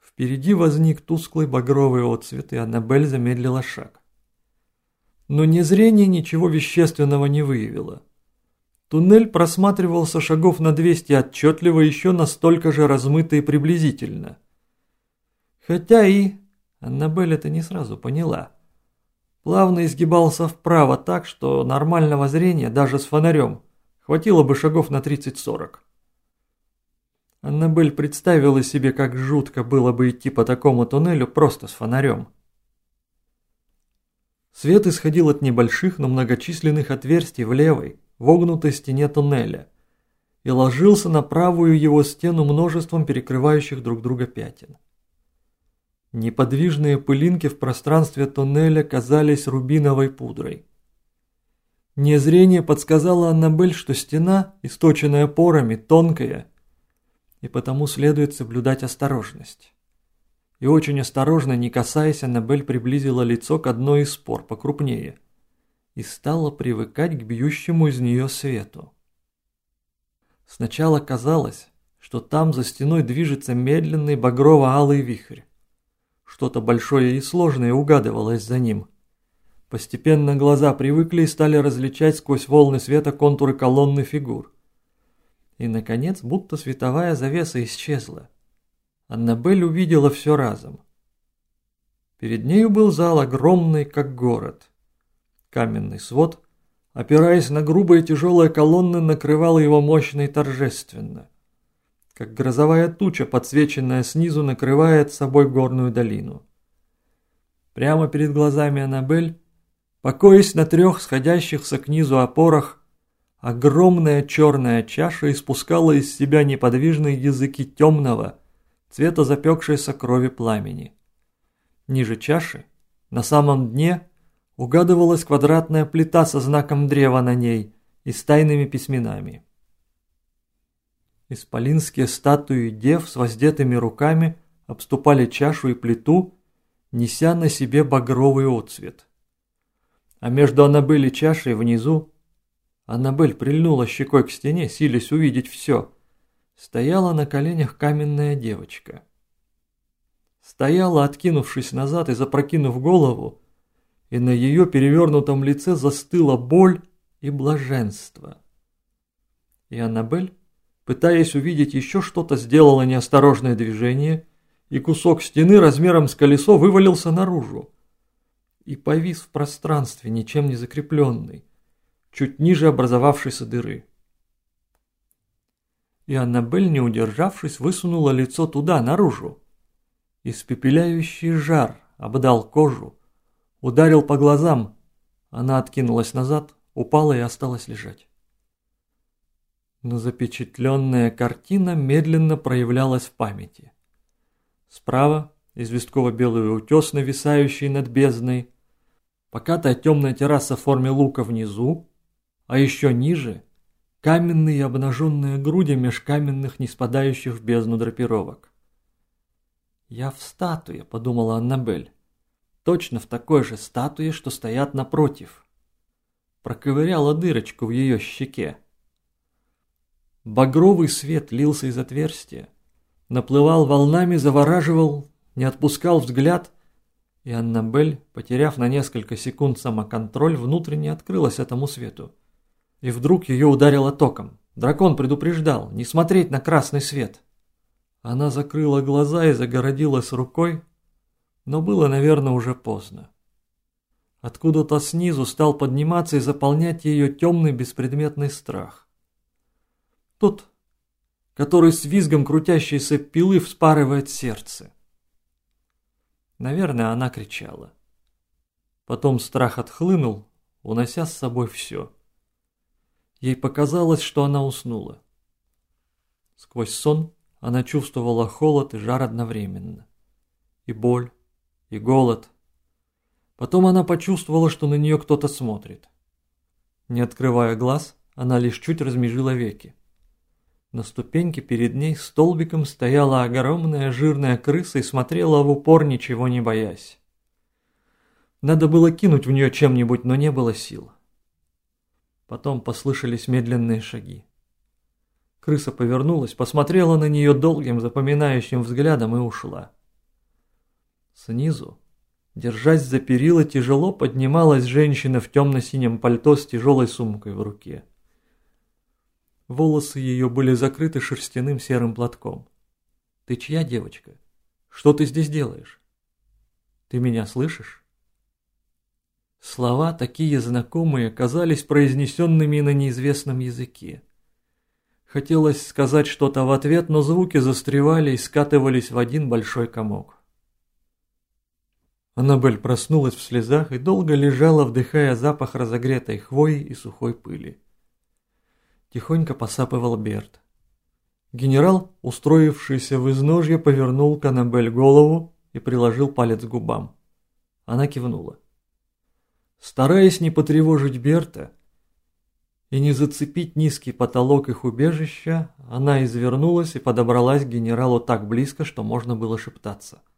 Впереди возник тусклый багровый отсвет, и Аннабель замедлила шаг. Но незрение ничего вещественного не выявило. Туннель просматривался шагов на 200 отчетливо, еще настолько же размыто и приблизительно. Хотя и Аннабель это не сразу поняла. Плавно изгибался вправо так, что нормального зрения, даже с фонарем, хватило бы шагов на 30-40. Аннабель представила себе, как жутко было бы идти по такому туннелю просто с фонарем. Свет исходил от небольших, но многочисленных отверстий в левой, вогнутой стене туннеля и ложился на правую его стену множеством перекрывающих друг друга пятен. Неподвижные пылинки в пространстве туннеля казались рубиновой пудрой. Незрение подсказало Аннабель, что стена, источенная порами, тонкая, и потому следует соблюдать осторожность. И очень осторожно, не касаясь, Аннабель приблизила лицо к одной из спор покрупнее и стала привыкать к бьющему из нее свету. Сначала казалось, что там за стеной движется медленный багрово-алый вихрь. Что-то большое и сложное угадывалось за ним. Постепенно глаза привыкли и стали различать сквозь волны света контуры колонны фигур. И, наконец, будто световая завеса исчезла. Аннабель увидела все разом. Перед нею был зал огромный, как город. Каменный свод, опираясь на грубые тяжелые колонны, накрывал его мощно и торжественно, как грозовая туча, подсвеченная снизу, накрывает собой горную долину. Прямо перед глазами Аннабель, покоясь на 3 сходящихся к низу опорах, огромная черная чаша испускала из себя неподвижные языки темного, цвета запекшейся крови пламени. Ниже чаши, на самом дне, угадывалась квадратная плита со знаком древа на ней и с тайными письменами. Исполинские статуи дев с воздетыми руками обступали чашу и плиту, неся на себе багровый отцвет. А между Аннабель и чашей внизу, Аннабель прильнула щекой к стене, силясь увидеть все, стояла на коленях каменная девочка. Стояла, откинувшись назад и запрокинув голову, и на ее перевернутом лице застыла боль и блаженство. И Аннабель, пытаясь увидеть еще что-то, сделала неосторожное движение, и кусок стены размером с колесо вывалился наружу и повис в пространстве, ничем не закрепленный, чуть ниже образовавшейся дыры. И Аннабель, не удержавшись, высунула лицо туда, наружу. Испепеляющий жар обдал кожу, ударил по глазам. Она откинулась назад, упала и осталась лежать. Но запечатленная картина медленно проявлялась в памяти. Справа известково-белый утес, нависающий над бездной, покатая темная терраса в форме лука внизу, а еще ниже каменные и обнаженные груди меж каменных, не спадающих в бездну драпировок. «Я в статуе», — подумала Аннабель. «Точно в такой же статуе, что стоят напротив». Проковыряла дырочку в ее щеке. Багровый свет лился из отверстия, наплывал волнами, завораживал, не отпускал взгляд, и Аннабель, потеряв на несколько секунд самоконтроль, внутренне открылась этому свету. И вдруг ее ударило током. Дракон предупреждал не смотреть на красный свет. Она закрыла глаза и загородилась рукой, но было, наверное, уже поздно. Откуда-то снизу стал подниматься и заполнять ее темный беспредметный страх. Тот, который с визгом крутящейся пилы вспарывает сердце. Наверное, она кричала. Потом страх отхлынул, унося с собой все. Ей показалось, что она уснула. Сквозь сон она чувствовала холод и жар одновременно. И боль, и голод. Потом она почувствовала, что на нее кто-то смотрит. Не открывая глаз, она лишь чуть размежила веки. На ступеньке перед ней столбиком стояла огромная жирная крыса и смотрела в упор, ничего не боясь. Надо было кинуть в нее чем-нибудь, но не было сил. Потом послышались медленные шаги. Крыса повернулась, посмотрела на нее долгим запоминающим взглядом и ушла. Снизу, держась за перила, тяжело поднималась женщина в темно-синем пальто с тяжелой сумкой в руке. Волосы ее были закрыты шерстяным серым платком. «Ты чья девочка? Что ты здесь делаешь? Ты меня слышишь?» Слова, такие знакомые, казались произнесенными на неизвестном языке. Хотелось сказать что-то в ответ, но звуки застревали и скатывались в один большой комок. Аннабель проснулась в слезах и долго лежала, вдыхая запах разогретой хвои и сухой пыли. Тихонько посапывал Берт. Генерал, устроившийся в изножье, повернул к Аннабель голову и приложил палец к губам. Она кивнула. Стараясь не потревожить Берта и не зацепить низкий потолок их убежища, она извернулась и подобралась к генералу так близко, что можно было шептаться.